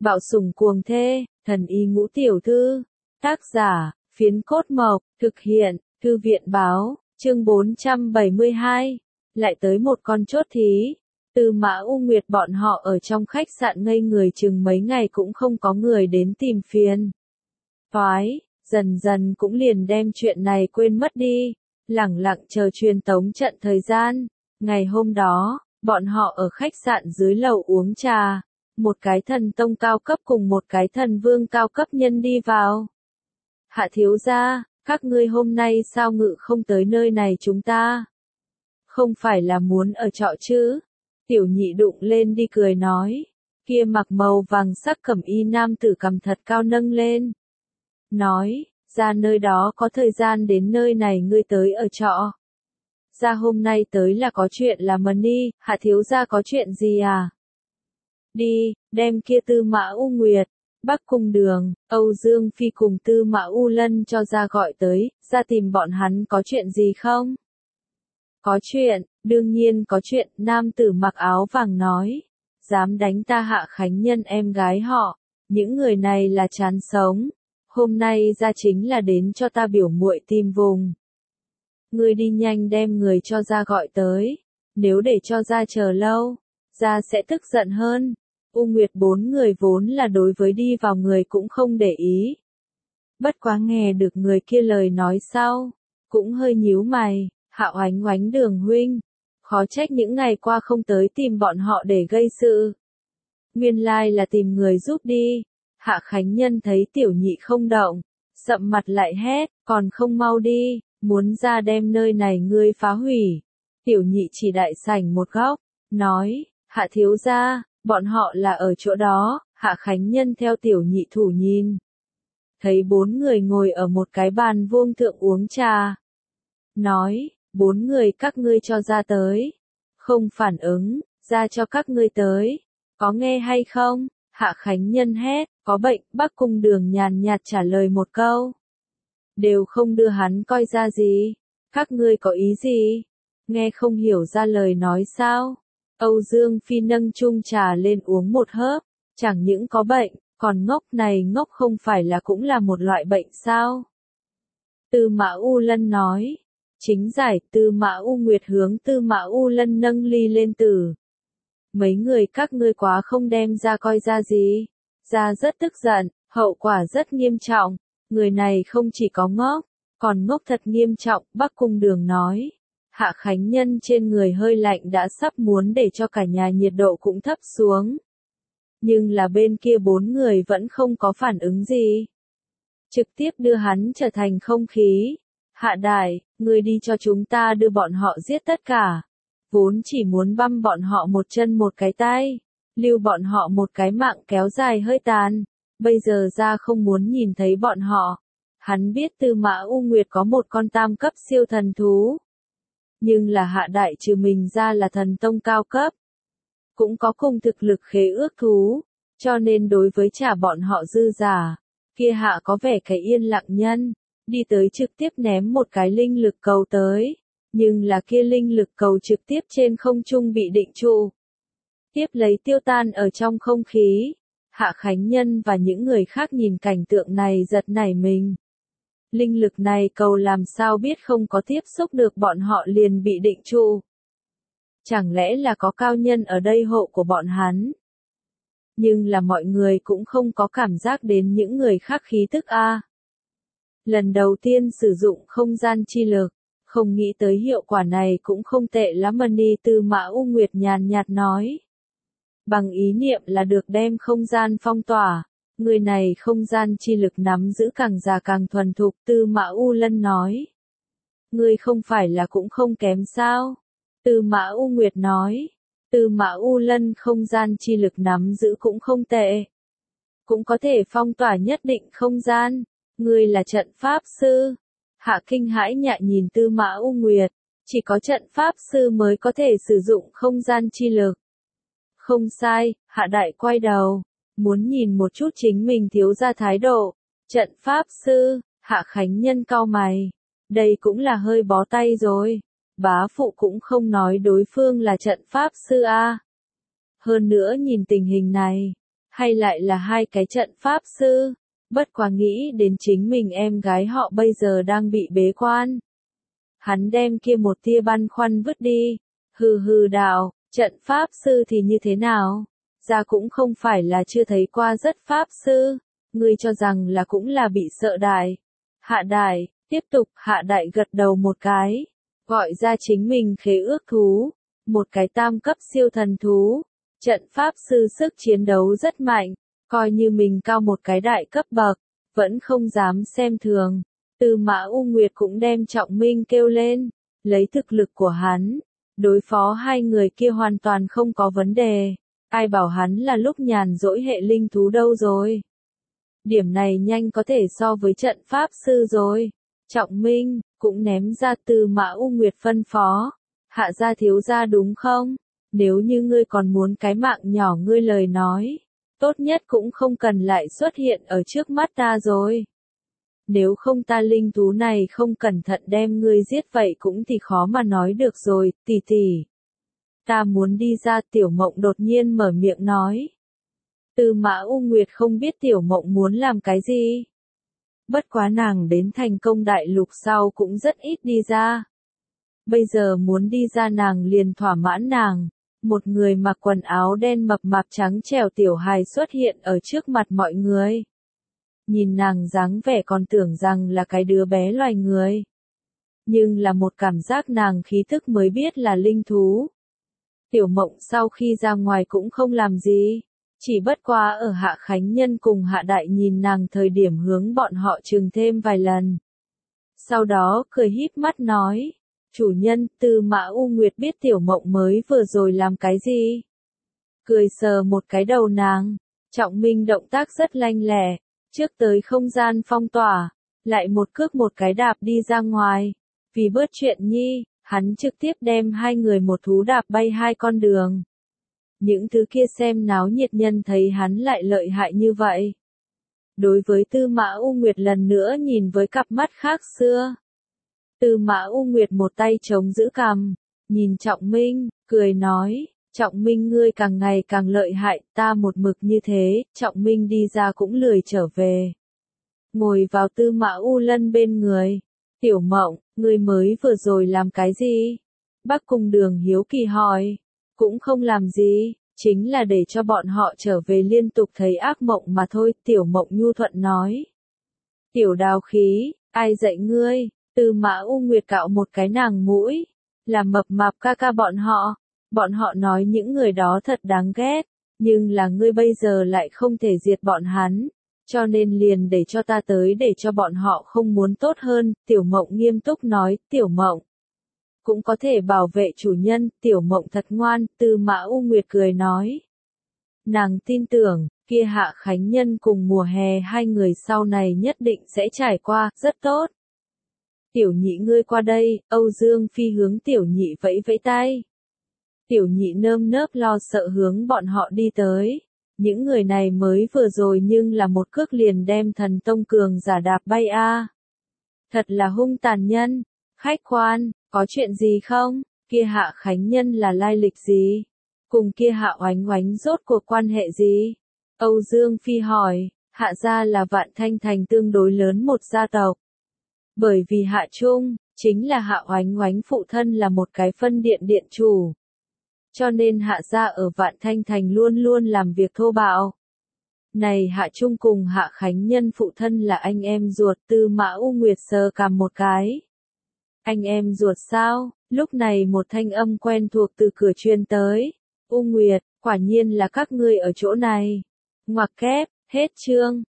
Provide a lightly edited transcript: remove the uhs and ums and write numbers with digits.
Bạo sủng cuồng thê, thần y ngũ tiểu thư. Tác giả, Phiến Cốt Mộc, thực hiện, Thư viện báo, chương 472. Lại tới một con chốt thí. Tư Mã U Nguyệt bọn họ ở trong khách sạn ngây người chừng mấy ngày cũng không có người đến tìm phiền toái, dần dần cũng liền đem chuyện này quên mất đi, lẳng lặng chờ truyền tống trận thời gian. Ngày hôm đó, bọn họ ở khách sạn dưới lầu uống trà, một cái thần tông cao cấp cùng một cái thần vương cao cấp nhân đi vào. Hạ thiếu gia, các ngươi hôm nay sao ngự không tới nơi này chúng ta? Không phải là muốn ở trọ chứ? Tiểu nhị đụng lên đi cười nói. Kia mặc màu vàng sắc cẩm y nam tử cầm thật cao nâng lên. Nói, ra nơi đó có thời gian đến nơi này ngươi tới ở trọ. Ra hôm nay tới là có chuyện làm mần đi, hạ thiếu gia có chuyện gì à? Đi, đem kia Tư Mã U Nguyệt, Bắc Cung Đường, Âu Dương Phi cùng Tư Mã U Lân cho ra gọi tới, ra tìm bọn hắn có chuyện gì không? Có chuyện, đương nhiên có chuyện, nam tử mặc áo vàng nói. Dám đánh ta Hạ Khánh Nhân em gái họ, những người này là chán sống. Hôm nay ra chính là đến cho ta biểu muội tìm vùng. Ngươi đi nhanh đem người cho ra gọi tới, nếu để cho ra chờ lâu, ra sẽ tức giận hơn. U Nguyệt bốn người vốn là đối với đi vào người cũng không để ý. Bất quá nghe được người kia lời nói sau, cũng hơi nhíu mày. Hạo Oánh Oánh Đường huynh, khó trách những ngày qua không tới tìm bọn họ để gây sự. Nguyên lai là tìm người giúp đi. Hạ Khánh Nhân thấy tiểu nhị không động, sậm mặt lại hét, còn không mau đi, muốn ra đem nơi này ngươi phá hủy. Tiểu nhị chỉ đại sảnh một góc, nói, Hạ thiếu gia, bọn họ là ở chỗ đó. Hạ Khánh Nhân theo tiểu nhị thủ nhìn, thấy bốn người ngồi ở một cái bàn vuông thượng uống trà. Nói, bốn người các ngươi cho ra tới. Không phản ứng, ra cho các ngươi tới. Có nghe hay không? Hạ Khánh Nhân hét, có bệnh. Bắc Cung Đường nhàn nhạt trả lời một câu. Đều không đưa hắn coi ra gì. Các ngươi có ý gì? Nghe không hiểu ra lời nói sao? Âu Dương Phi nâng chung trà lên uống một hớp. Chẳng những có bệnh, còn ngốc này ngốc không phải là cũng là một loại bệnh sao? Tư Mã U Lân nói. Chính giải. Tư Mã U Nguyệt hướng Tư Mã U Lân nâng ly lên từ. Mấy người các ngươi quá không đem ra coi ra gì. Ra rất tức giận, hậu quả rất nghiêm trọng. Người này không chỉ có ngốc, còn ngốc thật nghiêm trọng. Bắc Cung Đường nói. Hạ Khánh Nhân trên người hơi lạnh đã sắp muốn để cho cả nhà nhiệt độ cũng thấp xuống. Nhưng là bên kia bốn người vẫn không có phản ứng gì. Trực tiếp đưa hắn trở thành không khí. Hạ đại, ngươi đi cho chúng ta đưa bọn họ giết tất cả. Vốn chỉ muốn băm bọn họ một chân một cái tay, lưu bọn họ một cái mạng kéo dài hơi tàn. Bây giờ ra không muốn nhìn thấy bọn họ. Hắn biết Tư Mã U Nguyệt có một con tam cấp siêu thần thú. Nhưng là hạ đại trừ mình ra là thần tông cao cấp. Cũng có cùng thực lực khế ước thú. Cho nên đối với trả bọn họ dư giả. Kia hạ có vẻ cái yên lặng nhân. Đi tới trực tiếp ném một cái linh lực cầu tới. Nhưng là kia linh lực cầu trực tiếp trên không trung bị định trụ. Tiếp lấy tiêu tan ở trong không khí. Hạ Khánh Nhân và những người khác nhìn cảnh tượng này giật nảy mình. Linh lực này cầu làm sao biết không có tiếp xúc được bọn họ liền bị định trụ. Chẳng lẽ là có cao nhân ở đây hộ của bọn hắn? Nhưng là mọi người cũng không có cảm giác đến những người khác khí tức a. Lần đầu tiên sử dụng không gian chi lực, không nghĩ tới hiệu quả này cũng không tệ lắm. Đi. Tư Mã U Nguyệt nhàn nhạt nói. Bằng ý niệm là được đem không gian phong tỏa. Người này không gian chi lực nắm giữ càng già càng thuần thục. Tư Mã U Lân nói. Ngươi không phải là cũng không kém sao? Tư Mã U Nguyệt nói. Tư Mã U Lân không gian chi lực nắm giữ cũng không tệ. Cũng có thể phong tỏa nhất định không gian. Ngươi là trận pháp sư. Hạ kinh hãi nhạ nhìn Tư Mã U Nguyệt. Chỉ có trận pháp sư mới có thể sử dụng không gian chi lực. Không sai, hạ đại quay đầu. Muốn nhìn một chút chính mình thiếu ra thái độ. Trận pháp sư, Hạ Khánh Nhân cau mày. Đây cũng là hơi bó tay rồi. Bá phụ cũng không nói đối phương là trận pháp sư a. Hơn nữa nhìn tình hình này. Hay lại là hai cái trận pháp sư? Bất quá nghĩ đến chính mình em gái họ bây giờ đang bị bế quan. Hắn đem kia một tia băn khoăn vứt đi. Hừ hừ đạo, trận pháp sư thì như thế nào? Ra cũng không phải là chưa thấy qua rất pháp sư. Ngươi cho rằng là cũng là bị sợ đại. Hạ đại, tiếp tục hạ đại gật đầu một cái. Gọi ra chính mình khế ước thú. Một cái tam cấp siêu thần thú. Trận pháp sư sức chiến đấu rất mạnh. Coi như mình cao một cái đại cấp bậc. Vẫn không dám xem thường. Tư Mã U Nguyệt cũng đem Trọng Minh kêu lên. Lấy thực lực của hắn. Đối phó hai người kia hoàn toàn không có vấn đề. Ai bảo hắn là lúc nhàn rỗi hệ linh thú đâu rồi. Điểm này nhanh có thể so với trận pháp sư rồi. Trọng Minh, cũng ném ra Tư Mã U Nguyệt phân phó. Hạ gia thiếu gia đúng không? Nếu như ngươi còn muốn cái mạng nhỏ ngươi lời nói. Tốt nhất cũng không cần lại xuất hiện ở trước mắt ta rồi. Nếu không ta linh thú này không cẩn thận đem ngươi giết vậy cũng thì khó mà nói được rồi, tỷ tỷ. Ta muốn đi ra. Tiểu Mộng đột nhiên mở miệng nói. Tư Mã U Nguyệt không biết Tiểu Mộng muốn làm cái gì. Bất quá nàng đến thành công đại lục sau cũng rất ít đi ra. Bây giờ muốn đi ra nàng liền thỏa mãn nàng. Một người mặc quần áo đen mập mạp trắng trẻo tiểu hài xuất hiện ở trước mặt mọi người. Nhìn nàng dáng vẻ còn tưởng rằng là cái đứa bé loài người. Nhưng là một cảm giác nàng khí thức mới biết là linh thú. Tiểu Mộng sau khi ra ngoài cũng không làm gì. Chỉ bất quá ở Hạ Khánh Nhân cùng Hạ Đại nhìn nàng thời điểm hướng bọn họ chừng thêm vài lần. Sau đó cười híp mắt nói. Chủ nhân, Tư Mã U Nguyệt biết Tiểu Mộng mới vừa rồi làm cái gì? Cười sờ một cái đầu nàng. Trọng Minh động tác rất lanh lẹ. Trước tới không gian phong tỏa. Lại một cước một cái đạp đi ra ngoài. Vì bớt chuyện nhi, hắn trực tiếp đem hai người một thú đạp bay hai con đường. Những thứ kia xem náo nhiệt nhân thấy hắn lại lợi hại như vậy. Đối với Tư Mã U Nguyệt lần nữa nhìn với cặp mắt khác xưa. Tư Mã U Nguyệt một tay chống giữ cằm, nhìn Trọng Minh, cười nói, Trọng Minh ngươi càng ngày càng lợi hại, ta một mực như thế, Trọng Minh đi ra cũng lười trở về. Ngồi vào Tư Mã U Lân bên người, Tiểu Mộng, ngươi mới vừa rồi làm cái gì? Bắc Cung Đường hiếu kỳ hỏi, cũng không làm gì, chính là để cho bọn họ trở về liên tục thấy ác mộng mà thôi, Tiểu Mộng nhu thuận nói. Tiểu Đào khí, ai dạy ngươi? Tư Mã U Nguyệt cạo một cái nàng mũi, là mập mạp ca ca bọn họ nói những người đó thật đáng ghét, nhưng là ngươi bây giờ lại không thể diệt bọn hắn, cho nên liền để cho ta tới để cho bọn họ không muốn tốt hơn, Tiểu Mộng nghiêm túc nói, Tiểu Mộng cũng có thể bảo vệ chủ nhân, Tiểu Mộng thật ngoan, Tư Mã U Nguyệt cười nói. Nàng tin tưởng, kia Hạ Khánh Nhân cùng mùa hè hai người sau này nhất định sẽ trải qua, rất tốt. Tiểu Nhị ngươi qua đây, Âu Dương Phi hướng Tiểu Nhị vẫy vẫy tay. Tiểu Nhị nơm nớp lo sợ hướng bọn họ đi tới. Những người này mới vừa rồi nhưng là một cước liền đem Thần Tông cường giả đạp bay a. Thật là hung tàn nhân. Khách quan, có chuyện gì không? Kia Hạ Khánh Nhân là lai lịch gì? Cùng kia Hạ Oánh Oánh rốt cuộc quan hệ gì? Âu Dương Phi hỏi, Hạ gia là Vạn Thanh Thành tương đối lớn một gia tộc. Bởi vì Hạ Trung, chính là Hạ Oánh Oánh phụ thân là một cái phân điện điện chủ. Cho nên Hạ gia ở Vạn Thanh Thành luôn luôn làm việc thô bạo. Này Hạ Trung cùng Hạ Khánh Nhân phụ thân là anh em ruột, Tư Mã U Nguyệt sờ cằm một cái. Anh em ruột sao? Lúc này một thanh âm quen thuộc từ cửa truyền tới. U Nguyệt, quả nhiên là các ngươi ở chỗ này. Ngoặc kép, hết chương.